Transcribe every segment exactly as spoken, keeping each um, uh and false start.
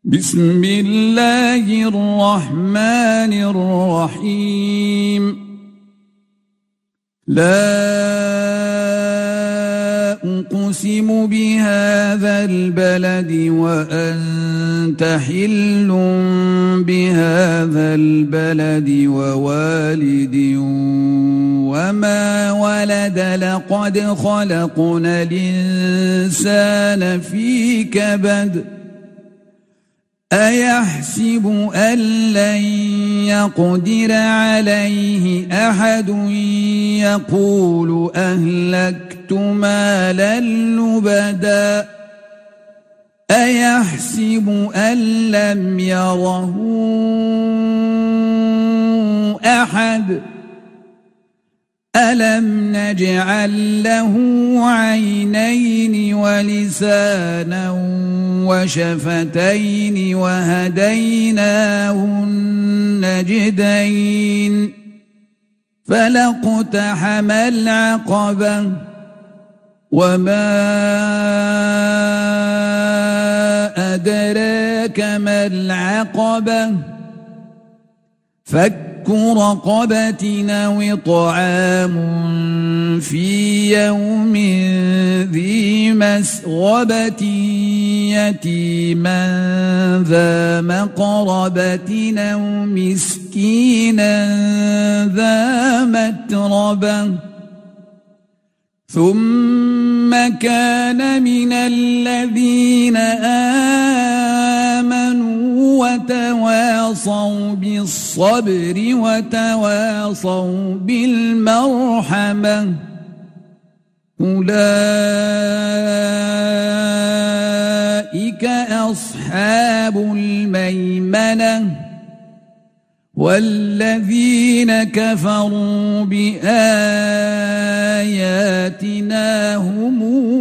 بسم الله الرحمن الرحيم. لا أقسم بهذا البلد وأنت حل بهذا البلد ووالد وما ولد لقد خلقنا الإنسان في كبد أيحسب أن لن يقدر عليه أحد يقول أهلكت مالا لبدا أيحسب أن لم يره أحد ألم نجعل له عينين ولسانا وشفتين وهديناه النجدين فلاقتحم العقبة وما أدراك ما العقبة فك رقبة أو إطعام في يوم ذي مسغبة يتيما ذا مقربة أو مسكينا ذا متربة ثم كان من الذين آمنوا وتواصوا بالصبر وتواصوا بالمرحمة أولئك أصحاب الميمنة والذين كفروا بآياتنا هم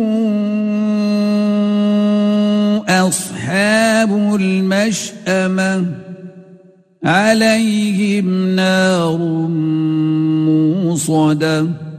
أصحاب المشأمة عليهم نار موصدة.